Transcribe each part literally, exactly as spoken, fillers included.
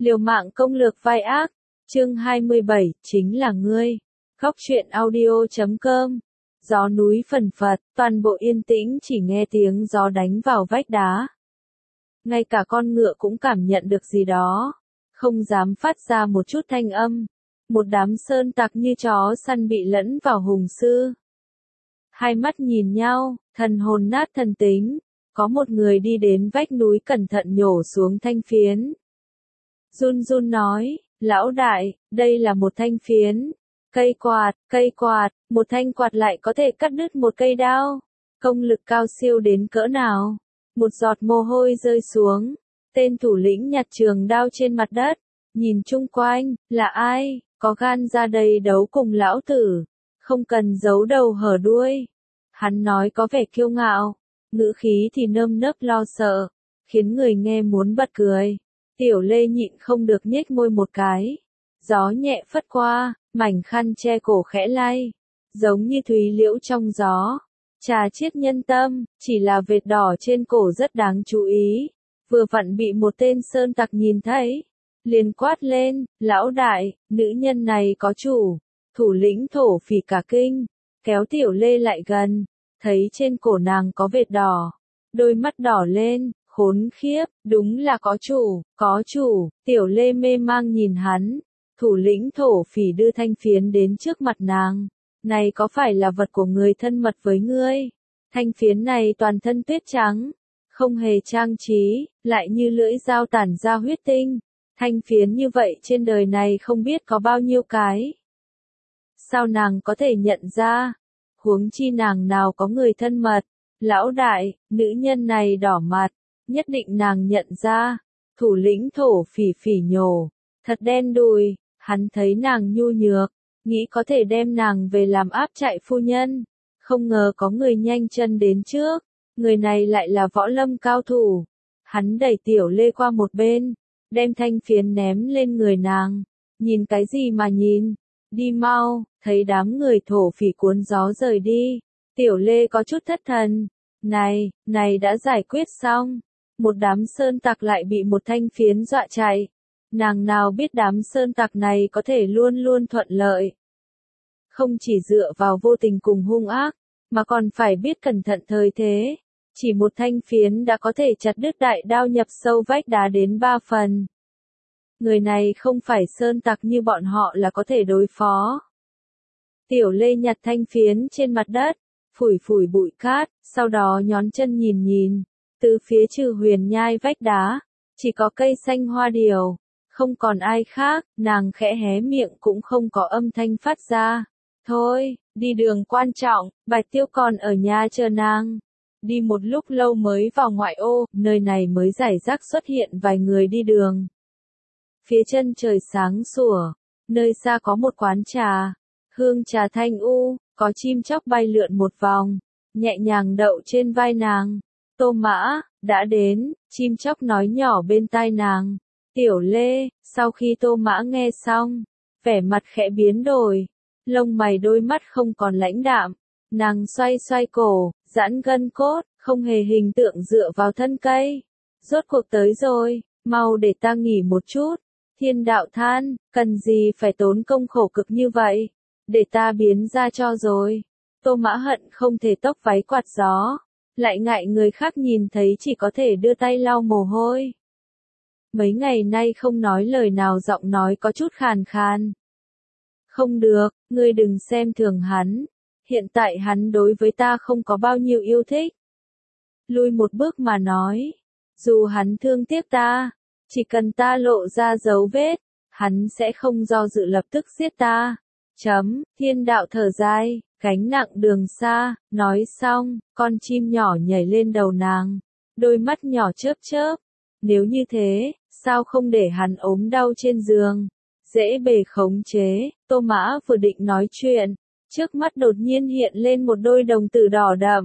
Liều mạng công lược vai ác, chương hai mươi bảy, chính là ngươi. Góc truyện audio chấm com. Gió núi phần phật, toàn bộ yên tĩnh chỉ nghe tiếng gió đánh vào vách đá. Ngay cả con ngựa cũng cảm nhận được gì đó, không dám phát ra một chút thanh âm. Một đám sơn tặc như chó săn bị lẫn vào hùng sư. Hai mắt nhìn nhau, thần hồn nát thần tính. Có một người đi đến vách núi cẩn thận nhổ xuống thanh phiến. Run run nói, lão đại, đây là một thanh phiến. Cây quạt, cây quạt, một thanh quạt lại có thể cắt đứt một cây đao. Công lực cao siêu đến cỡ nào? Một giọt mồ hôi rơi xuống. Tên thủ lĩnh nhặt trường đao trên mặt đất. Nhìn chung quanh, là ai? Có gan ra đây đấu cùng lão tử. Không cần giấu đầu hở đuôi. Hắn nói có vẻ kiêu ngạo. Ngữ khí thì nơm nớp lo sợ. Khiến người nghe muốn bật cười. Tiểu Lê nhịn không được nhếch môi một cái. Gió nhẹ phất qua, mảnh khăn che cổ khẽ lay. Giống như thúy liễu trong gió. Trà chiết nhân tâm, chỉ là vệt đỏ trên cổ rất đáng chú ý. Vừa vặn bị một tên sơn tặc nhìn thấy. Liền quát lên, lão đại, nữ nhân này có chủ. Thủ lĩnh thổ phỉ cả kinh. Kéo Tiểu Lê lại gần. Thấy trên cổ nàng có vệt đỏ. Đôi mắt đỏ lên. Khốn khiếp, đúng là có chủ, có chủ. Tiểu Lê mê mang nhìn hắn. Thủ lĩnh thổ phỉ đưa thanh phiến đến trước mặt nàng. Này có phải là vật của người thân mật với ngươi? Thanh phiến này toàn thân tuyết trắng. Không hề trang trí, lại như lưỡi dao tản ra huyết tinh. Thanh phiến như vậy trên đời này không biết có bao nhiêu cái. Sao nàng có thể nhận ra? Huống chi nàng nào có người thân mật. Lão đại, nữ nhân này đỏ mặt. Nhất định nàng nhận ra. Thủ lĩnh thổ phỉ phỉ nhổ. Thật đen đùi. Hắn thấy nàng nhu nhược. Nghĩ có thể đem nàng về làm áp trại phu nhân. Không ngờ có người nhanh chân đến trước. Người này lại là võ lâm cao thủ. Hắn đẩy Tiểu Lê qua một bên. Đem thanh phiến ném lên người nàng. Nhìn cái gì mà nhìn. Đi mau. Thấy đám người thổ phỉ cuốn gió rời đi. Tiểu Lê có chút thất thần. Này, này đã giải quyết xong. Một đám sơn tặc lại bị một thanh phiến dọa chạy. Nàng nào biết đám sơn tặc này có thể luôn luôn thuận lợi. Không chỉ dựa vào vô tình cùng hung ác, mà còn phải biết cẩn thận thời thế. Chỉ một thanh phiến đã có thể chặt đứt đại đao nhập sâu vách đá đến ba phần. Người này không phải sơn tặc như bọn họ là có thể đối phó. Tiểu Lê nhặt thanh phiến trên mặt đất, phủi phủi bụi cát, sau đó nhón chân nhìn nhìn. Từ phía Trừ Huyền Nhai vách đá, chỉ có cây xanh hoa điều, không còn ai khác, nàng khẽ hé miệng cũng không có âm thanh phát ra. Thôi, đi đường quan trọng, Bạch Tiêu còn ở nhà chờ nàng. Đi một lúc lâu mới vào ngoại ô, nơi này mới rải rác xuất hiện vài người đi đường. Phía chân trời sáng sủa, nơi xa có một quán trà, hương trà thanh u, có chim chóc bay lượn một vòng, nhẹ nhàng đậu trên vai nàng. Tô Mã, đã đến, chim chóc nói nhỏ bên tai nàng. Tiểu Lê, sau khi Tô Mã nghe xong, vẻ mặt khẽ biến đổi, lông mày đôi mắt không còn lãnh đạm, nàng xoay xoay cổ, giãn gân cốt, không hề hình tượng dựa vào thân cây. Rốt cuộc tới rồi, mau để ta nghỉ một chút. Thiên đạo than, cần gì phải tốn công khổ cực như vậy, để ta biến ra cho rồi. Tô Mã hận không thể tốc váy quạt gió. Lại ngại người khác nhìn thấy chỉ có thể đưa tay lau mồ hôi. Mấy ngày nay không nói lời nào, giọng nói có chút khàn khàn. Không được, ngươi đừng xem thường hắn. Hiện tại hắn đối với ta không có bao nhiêu yêu thích. Lui một bước mà nói. Dù hắn thương tiếc ta, chỉ cần ta lộ ra dấu vết, hắn sẽ không do dự lập tức giết ta. Chấm, thiên đạo thở dài. Gánh nặng đường xa, nói xong, con chim nhỏ nhảy lên đầu nàng, đôi mắt nhỏ chớp chớp. Nếu như thế, sao không để hắn ốm đau trên giường, dễ bề khống chế. Tô Mã vừa định nói chuyện, trước mắt đột nhiên hiện lên một đôi đồng tử đỏ đậm.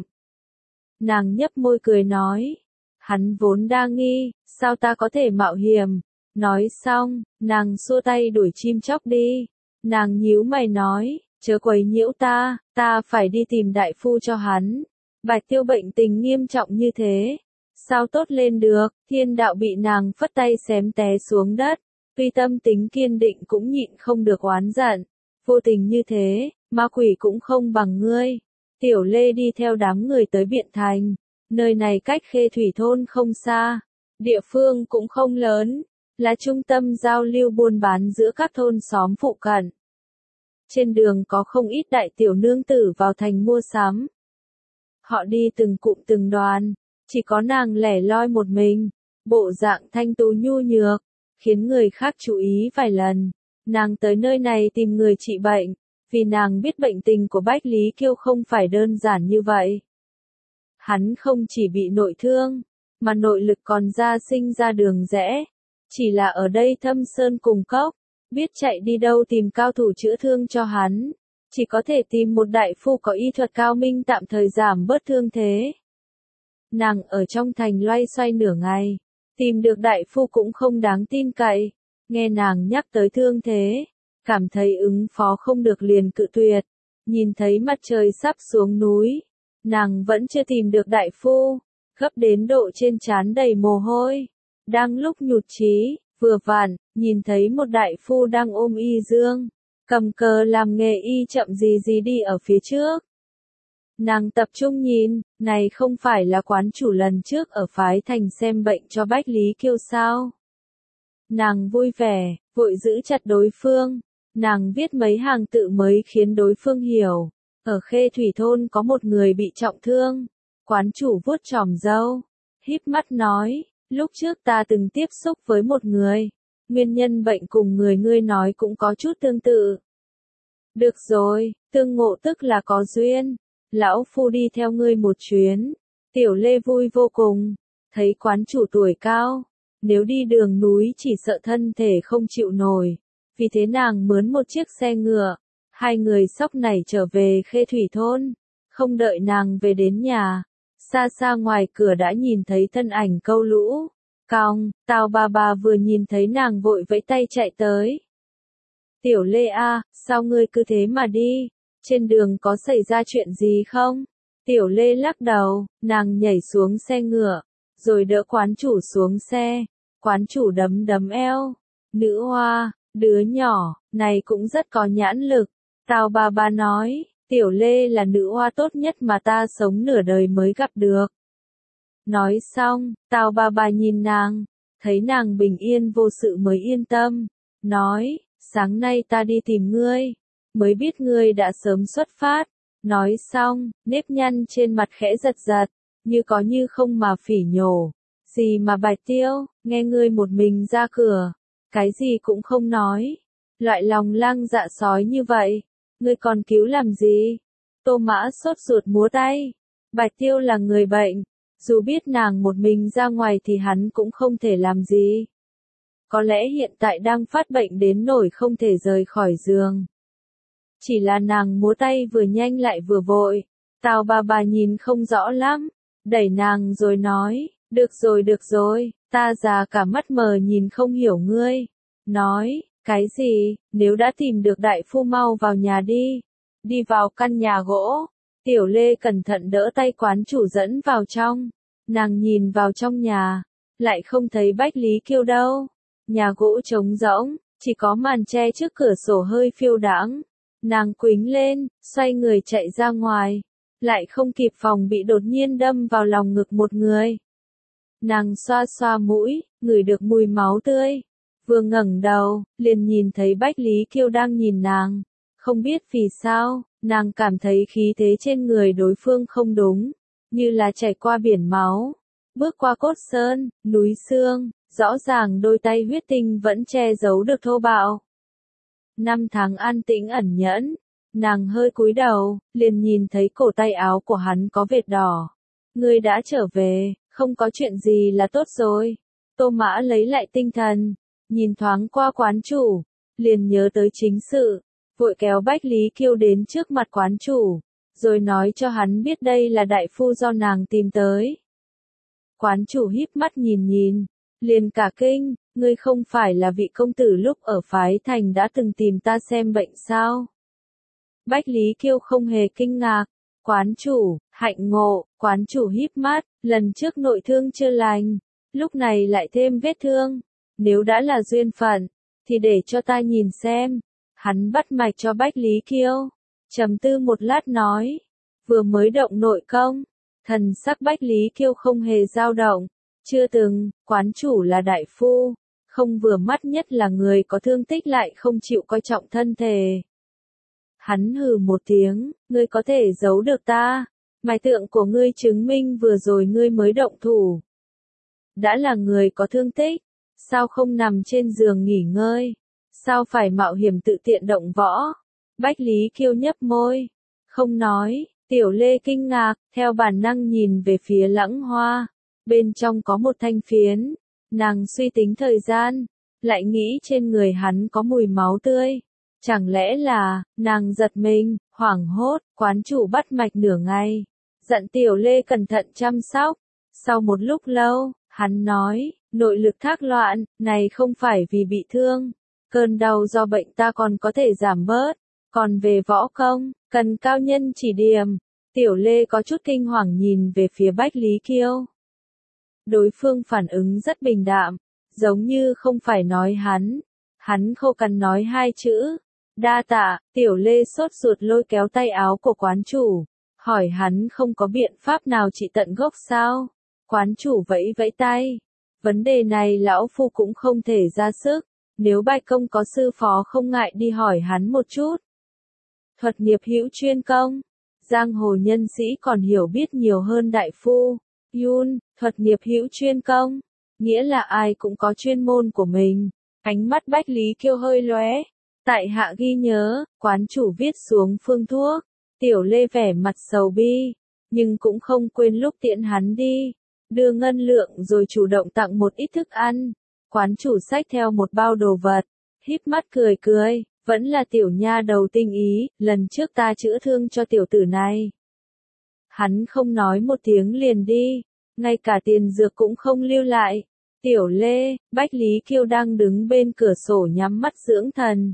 Nàng nhấp môi cười nói, hắn vốn đa nghi, sao ta có thể mạo hiểm. Nói xong, nàng xua tay đuổi chim chóc đi. Nàng nhíu mày nói, chớ quấy nhiễu ta, ta phải đi tìm đại phu cho hắn. Bạch Tiêu bệnh tình nghiêm trọng như thế, sao tốt lên được. Thiên đạo bị nàng phất tay xém té xuống đất. Tuy tâm tính kiên định cũng nhịn không được oán giận. Vô tình như thế, ma quỷ cũng không bằng ngươi. Tiểu Lê đi theo đám người tới Biện Thành. Nơi này cách Khê Thủy thôn không xa. Địa phương cũng không lớn. Là trung tâm giao lưu buôn bán giữa các thôn xóm phụ cận. Trên đường có không ít đại tiểu nương tử vào thành mua sắm. Họ đi từng cụm từng đoàn. Chỉ có nàng lẻ loi một mình. Bộ dạng thanh tú nhu nhược. Khiến người khác chú ý vài lần. Nàng tới nơi này tìm người trị bệnh. Vì nàng biết bệnh tình của Bách Lý Kiêu không phải đơn giản như vậy. Hắn không chỉ bị nội thương, mà nội lực còn ra sinh ra đường rẽ. Chỉ là ở đây thâm sơn cùng cốc, biết chạy đi đâu tìm cao thủ chữa thương cho hắn. Chỉ có thể tìm một đại phu có y thuật cao minh tạm thời giảm bớt thương thế. Nàng ở trong thành loay xoay nửa ngày, tìm được đại phu cũng không đáng tin cậy. Nghe nàng nhắc tới thương thế, cảm thấy ứng phó không được liền cự tuyệt. Nhìn thấy mặt trời sắp xuống núi, nàng vẫn chưa tìm được đại phu, gấp đến độ trên trán đầy mồ hôi. Đang lúc nhụt chí, vừa vặn, nhìn thấy một đại phu đang ôm y dương, cầm cờ làm nghề y chậm gì gì đi ở phía trước. Nàng tập trung nhìn, này không phải là quán chủ lần trước ở phái thành xem bệnh cho Bách Lý Kiêu sao? Nàng vui vẻ, vội giữ chặt đối phương. Nàng viết mấy hàng tự mới khiến đối phương hiểu. Ở Khê Thủy thôn có một người bị trọng thương. Quán chủ vuốt chòm râu, híp mắt nói, lúc trước ta từng tiếp xúc với một người. Nguyên nhân bệnh cùng người ngươi nói cũng có chút tương tự. Được rồi, tương ngộ tức là có duyên. Lão phu đi theo ngươi một chuyến. Tiểu Lê vui vô cùng. Thấy quán chủ tuổi cao. Nếu đi đường núi chỉ sợ thân thể không chịu nổi. Vì thế nàng mướn một chiếc xe ngựa. Hai người sóc nảy trở về Khê Thủy thôn. Không đợi nàng về đến nhà. Xa xa ngoài cửa đã nhìn thấy thân ảnh câu lũ. Cong, Tào bà bà vừa nhìn thấy nàng vội vẫy tay chạy tới. Tiểu Lê a, sao ngươi cứ thế mà đi? Trên đường có xảy ra chuyện gì không? Tiểu Lê lắc đầu, nàng nhảy xuống xe ngựa, rồi đỡ quán chủ xuống xe. Quán chủ đấm đấm eo. Nữ hoa, đứa nhỏ, này cũng rất có nhãn lực. Tào bà bà nói, Tiểu Lê là nữ hoa tốt nhất mà ta sống nửa đời mới gặp được. Nói xong, Tào bà bà nhìn nàng, thấy nàng bình yên vô sự mới yên tâm. Nói, sáng nay ta đi tìm ngươi, mới biết ngươi đã sớm xuất phát. Nói xong, nếp nhăn trên mặt khẽ giật giật, như có như không mà phỉ nhổ. Gì mà Bạch Tiêu, nghe ngươi một mình ra cửa, cái gì cũng không nói. Loại lòng lang dạ sói như vậy, ngươi còn cứu làm gì? Tô Mã sốt ruột múa tay. Bạch Tiêu là người bệnh, dù biết nàng một mình ra ngoài thì hắn cũng không thể làm gì. Có lẽ hiện tại đang phát bệnh đến nỗi không thể rời khỏi giường. Chỉ là nàng múa tay vừa nhanh lại vừa vội. Tào bà bà nhìn không rõ lắm, đẩy nàng rồi nói, được rồi được rồi, ta già cả mắt mờ nhìn không hiểu ngươi. Nói, cái gì, nếu đã tìm được đại phu mau vào nhà đi. Đi vào căn nhà gỗ, Tiểu Lê cẩn thận đỡ tay quán chủ dẫn vào trong. Nàng nhìn vào trong nhà, lại không thấy Bách Lý Kiêu đâu. Nhà gỗ trống rỗng, chỉ có màn tre trước cửa sổ hơi phiêu đãng. Nàng quĩnh lên, xoay người chạy ra ngoài, lại không kịp phòng bị đột nhiên đâm vào lòng ngực một người. Nàng xoa xoa mũi, ngửi được mùi máu tươi. Vừa ngẩng đầu, liền nhìn thấy Bách Lý Kiêu đang nhìn nàng. Không biết vì sao, nàng cảm thấy khí thế trên người đối phương không đúng, như là chảy qua biển máu, bước qua cốt sơn, núi xương, rõ ràng đôi tay huyết tinh vẫn che giấu được thô bạo. Năm tháng an tĩnh ẩn nhẫn, nàng hơi cúi đầu, liền nhìn thấy cổ tay áo của hắn có vệt đỏ. Ngươi đã trở về, không có chuyện gì là tốt rồi. Tô Mã lấy lại tinh thần, nhìn thoáng qua quán chủ, liền nhớ tới chính sự, vội kéo Bách Lý Kiêu đến trước mặt quán chủ, rồi nói cho hắn biết đây là đại phu do nàng tìm tới. Quán chủ híp mắt nhìn nhìn, liền cả kinh, ngươi không phải là vị công tử lúc ở phái thành đã từng tìm ta xem bệnh sao? Bách Lý Kiêu không hề kinh ngạc. Quán chủ, hạnh ngộ, quán chủ híp mắt, lần trước nội thương chưa lành, lúc này lại thêm vết thương. Nếu đã là duyên phận, thì để cho ta nhìn xem. Hắn bắt mạch cho Bách Lý Kiêu. Trầm tư một lát nói. Vừa mới động nội công. Thần sắc Bách Lý Kiêu không hề dao động. Chưa từng, quán chủ là đại phu. Không vừa mắt nhất là người có thương tích lại không chịu coi trọng thân thể. Hắn hừ một tiếng, ngươi có thể giấu được ta. Mài tượng của ngươi chứng minh vừa rồi ngươi mới động thủ. Đã là người có thương tích, sao không nằm trên giường nghỉ ngơi? Sao phải mạo hiểm tự tiện động võ? Bách Lý Kiêu nhấp môi, không nói. Tiểu Lê kinh ngạc, theo bản năng nhìn về phía Lãng Hoa. Bên trong có một thanh phiến. Nàng suy tính thời gian, lại nghĩ trên người hắn có mùi máu tươi. Chẳng lẽ là, nàng giật mình, hoảng hốt, quán chủ bắt mạch nửa ngày. Dặn Tiểu Lê cẩn thận chăm sóc. Sau một lúc lâu, hắn nói, nội lực thác loạn, này không phải vì bị thương. Cơn đau do bệnh ta còn có thể giảm bớt. Còn về võ công, cần cao nhân chỉ điểm. Tiểu Lê có chút kinh hoàng nhìn về phía Bách Lý Kiêu. Đối phương phản ứng rất bình đạm, giống như không phải nói hắn. Hắn khô cằn nói hai chữ. Đa tạ. Tiểu Lê sốt ruột lôi kéo tay áo của quán chủ. Hỏi hắn không có biện pháp nào trị tận gốc sao? Quán chủ vẫy vẫy tay. Vấn đề này lão phu cũng không thể ra sức. Nếu Bạch Công có sư phó không ngại đi hỏi hắn một chút. Thuật nghiệp hữu chuyên công. Giang hồ nhân sĩ còn hiểu biết nhiều hơn đại phu. Yun, thuật nghiệp hữu chuyên công. Nghĩa là ai cũng có chuyên môn của mình. Ánh mắt Bách Lý Kiêu hơi lóe. Tại hạ ghi nhớ, quán chủ viết xuống phương thuốc. Tiểu Lê vẻ mặt sầu bi. Nhưng cũng không quên lúc tiễn hắn đi. Đưa ngân lượng rồi chủ động tặng một ít thức ăn. Quán chủ xách theo một bao đồ vật. Híp mắt cười cười. Vẫn là tiểu nha đầu tinh ý, lần trước ta chữa thương cho tiểu tử này. Hắn không nói một tiếng liền đi, ngay cả tiền dược cũng không lưu lại. Tiểu Lê, Bách Lý Kiêu đang đứng bên cửa sổ nhắm mắt dưỡng thần.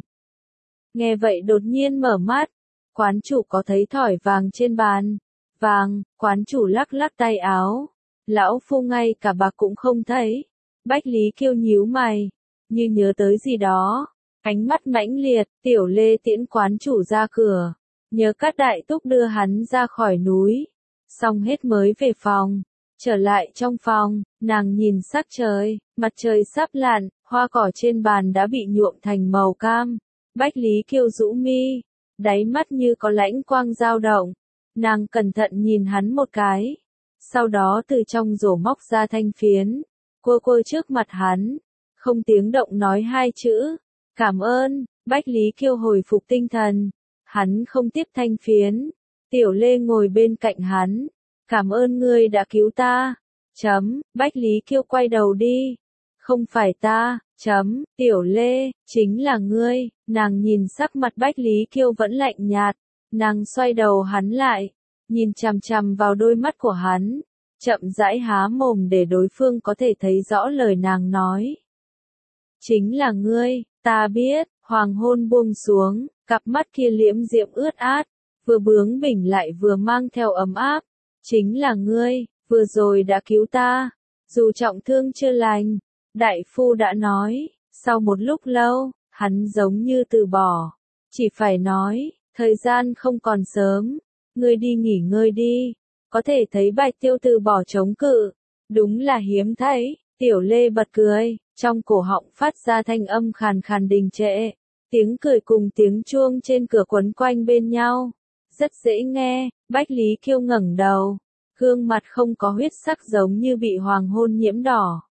Nghe vậy đột nhiên mở mắt, quán chủ có thấy thỏi vàng trên bàn. Vàng, quán chủ lắc lắc tay áo. Lão phu ngay cả bạc cũng không thấy. Bách Lý Kiêu nhíu mày, như nhớ tới gì đó. Ánh mắt mãnh liệt, Tiểu Lê tiễn quán chủ ra cửa. Nhớ các đại túc đưa hắn ra khỏi núi. Xong hết mới về phòng. Trở lại trong phòng, nàng nhìn sắc trời, mặt trời sắp lặn, hoa cỏ trên bàn đã bị nhuộm thành màu cam. Bách Lý Kiêu rũ mi, đáy mắt như có lãnh quang dao động. Nàng cẩn thận nhìn hắn một cái. Sau đó từ trong rổ móc ra thanh phiến. Cua cua trước mặt hắn. Không tiếng động nói hai chữ. Cảm ơn. Bách Lý Kiêu hồi phục tinh thần. Hắn không tiếp thanh phiến. Tiểu Lê ngồi bên cạnh hắn. Cảm ơn ngươi đã cứu ta. Chấm. Bách Lý Kiêu quay đầu đi. Không phải ta. Chấm. Tiểu Lê, chính là ngươi. Nàng nhìn sắc mặt Bách Lý Kiêu vẫn lạnh nhạt. Nàng xoay đầu hắn lại. Nhìn chằm chằm vào đôi mắt của hắn. Chậm rãi há mồm để đối phương có thể thấy rõ lời nàng nói. Chính là ngươi. Ta biết. Hoàng hôn buông xuống. Cặp mắt kia liễm diễm ướt át. Vừa bướng bỉnh lại vừa mang theo ấm áp. Chính là ngươi. Vừa rồi đã cứu ta. Dù trọng thương chưa lành. Đại phu đã nói. Sau một lúc lâu, hắn giống như từ bỏ. Chỉ phải nói. Thời gian không còn sớm. Ngươi đi nghỉ ngơi đi. Có thể thấy Bạch Tiêu từ bỏ chống cự. Đúng là hiếm thấy. Tiểu Lê bật cười. Trong cổ họng phát ra thanh âm khàn khàn đình trệ. Tiếng cười cùng tiếng chuông trên cửa quấn quanh bên nhau. Rất dễ nghe. Bách Lý Kiêu ngẩng đầu. Gương mặt không có huyết sắc giống như bị hoàng hôn nhiễm đỏ.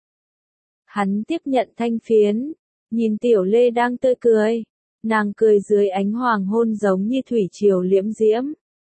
Hắn tiếp nhận thanh phiến. Nhìn Tiểu Lê đang tươi cười. Nàng cười dưới ánh hoàng hôn giống như thủy triều liễm diễm.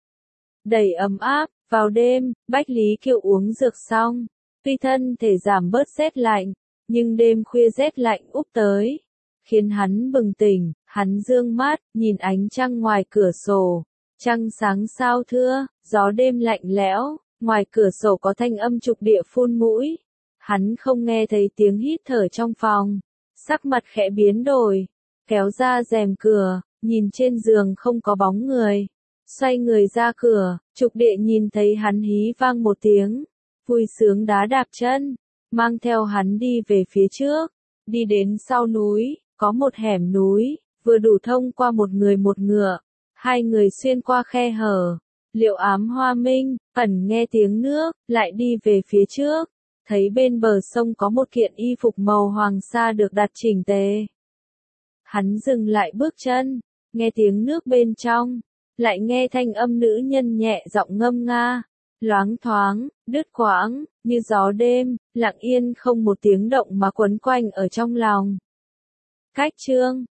Đầy ấm áp. Vào đêm, Bách Lý Kiêu uống dược xong. Tuy thân thể giảm bớt rét lạnh. Nhưng đêm khuya rét lạnh úp tới. Khiến hắn bừng tỉnh. Hắn dương mắt, nhìn ánh trăng ngoài cửa sổ. Trăng sáng sao thưa, gió đêm lạnh lẽo. Ngoài cửa sổ có thanh âm trục địa phun mũi. Hắn không nghe thấy tiếng hít thở trong phòng. Sắc mặt khẽ biến đổi. Kéo ra rèm cửa, nhìn trên giường không có bóng người. Xoay người ra cửa, trục địa nhìn thấy hắn hí vang một tiếng. Vui sướng đá đạp chân, mang theo hắn đi về phía trước. Đi đến sau núi, có một hẻm núi, vừa đủ thông qua một người một ngựa. Hai người xuyên qua khe hở. Liệu ám hoa minh, ẩn nghe tiếng nước, lại đi về phía trước. Thấy bên bờ sông có một kiện y phục màu hoàng sa được đặt chỉnh tề. Hắn dừng lại bước chân, nghe tiếng nước bên trong, lại nghe thanh âm nữ nhân nhẹ giọng ngâm nga, loáng thoáng, đứt quãng, như gió đêm, lặng yên không một tiếng động mà quấn quanh ở trong lòng. Cách chương